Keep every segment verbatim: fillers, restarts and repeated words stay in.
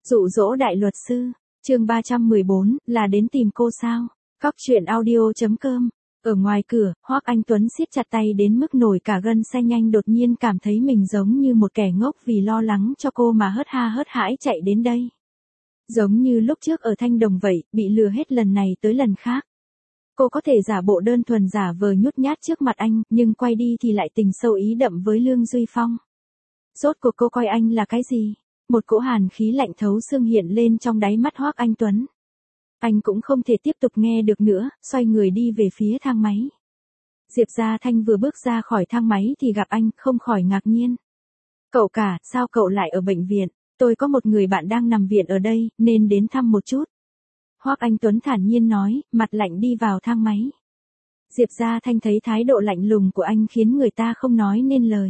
Dụ dỗ đại luật sư, chương ba trăm mười bốn, là đến tìm cô sao? Cóc truyện audio chấm com. Ở ngoài cửa, Hoắc Anh Tuấn siết chặt tay đến mức nổi cả gân xanh, nhanh đột nhiên cảm thấy mình giống như một kẻ ngốc vì lo lắng cho cô mà hớt ha hớt hãi chạy đến đây. Giống như lúc trước ở Thanh Đồng vậy, bị lừa hết lần này tới lần khác. Cô có thể giả bộ đơn thuần giả vờ nhút nhát trước mặt anh, nhưng quay đi thì lại tình sâu ý đậm với Lương Duy Phong. Rốt cuộc cô coi anh là cái gì? Một cỗ hàn khí lạnh thấu xương hiện lên trong đáy mắt Hoắc Anh Tuấn. Anh cũng không thể tiếp tục nghe được nữa, xoay người đi về phía thang máy. Diệp Gia Thanh vừa bước ra khỏi thang máy thì gặp anh, không khỏi ngạc nhiên. Cậu cả, sao cậu lại ở bệnh viện? Tôi có một người bạn đang nằm viện ở đây, nên đến thăm một chút. Hoắc Anh Tuấn thản nhiên nói, mặt lạnh đi vào thang máy. Diệp Gia Thanh thấy thái độ lạnh lùng của anh khiến người ta không nói nên lời.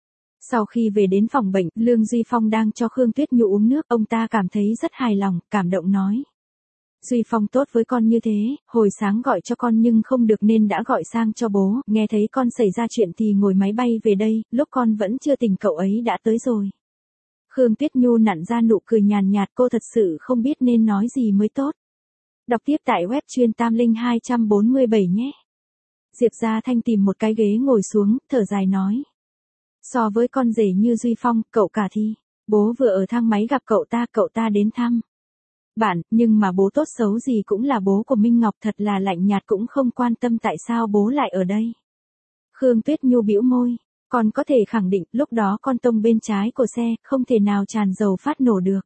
Sau khi về đến phòng bệnh, Lương Duy Phong đang cho Khương Tuyết Nhu uống nước, ông ta cảm thấy rất hài lòng, cảm động nói. Duy Phong tốt với con như thế, hồi sáng gọi cho con nhưng không được nên đã gọi sang cho bố, nghe thấy con xảy ra chuyện thì ngồi máy bay về đây, lúc con vẫn chưa tỉnh cậu ấy đã tới rồi. Khương Tuyết Nhu nặn ra nụ cười nhàn nhạt, cô thật sự không biết nên nói gì mới tốt. Đọc tiếp tại web chuyên tam linh hai bốn bảy nhé. Diệp Gia Thanh tìm một cái ghế ngồi xuống, thở dài nói. So với con rể như Duy Phong, cậu cả thì, bố vừa ở thang máy gặp cậu ta, cậu ta đến thăm. Bạn, nhưng mà bố tốt xấu gì cũng là bố của Minh Ngọc, thật là lạnh nhạt, cũng không quan tâm tại sao bố lại ở đây. Khương Tuyết Nhu bĩu môi, con có thể khẳng định lúc đó con tông bên trái của xe, không thể nào tràn dầu phát nổ được.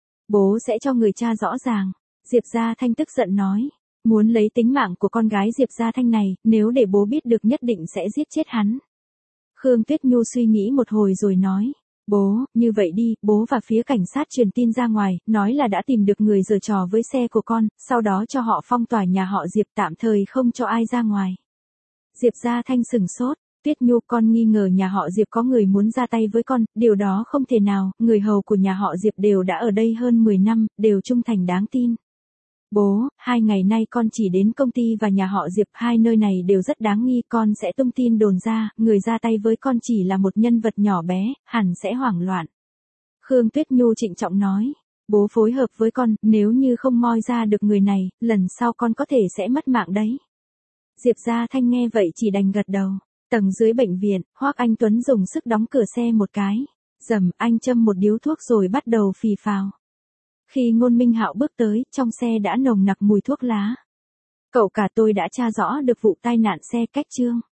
Bố sẽ cho người cha rõ ràng. Diệp Gia Thanh tức giận nói, muốn lấy tính mạng của con gái Diệp Gia Thanh này, nếu để bố biết được nhất định sẽ giết chết hắn. Khương Tuyết Nhu suy nghĩ một hồi rồi nói, bố, như vậy đi, bố và phía cảnh sát truyền tin ra ngoài, nói là đã tìm được người giở trò với xe của con, sau đó cho họ phong tỏa nhà họ Diệp, tạm thời không cho ai ra ngoài. Diệp Gia Thanh sừng sốt, Tuyết Nhu, con nghi ngờ nhà họ Diệp có người muốn ra tay với con, điều đó không thể nào, người hầu của nhà họ Diệp đều đã ở đây hơn mười năm, đều trung thành đáng tin. Bố, hai ngày nay con chỉ đến công ty và nhà họ Diệp, hai nơi này đều rất đáng nghi, con sẽ tung tin đồn ra, người ra tay với con chỉ là một nhân vật nhỏ bé, hẳn sẽ hoảng loạn. Khương Tuyết Nhu trịnh trọng nói, bố phối hợp với con, nếu như không moi ra được người này, lần sau con có thể sẽ mất mạng đấy. Diệp Gia Thanh nghe vậy chỉ đành gật đầu. Tầng dưới bệnh viện, Hoắc Anh Tuấn dùng sức đóng cửa xe một cái. Dầm, anh châm một điếu thuốc rồi bắt đầu phì phào. Khi Ngôn Minh Hạo bước tới, trong xe đã nồng nặc mùi thuốc lá. Cậu cả, tôi đã tra rõ được vụ tai nạn xe cách chương.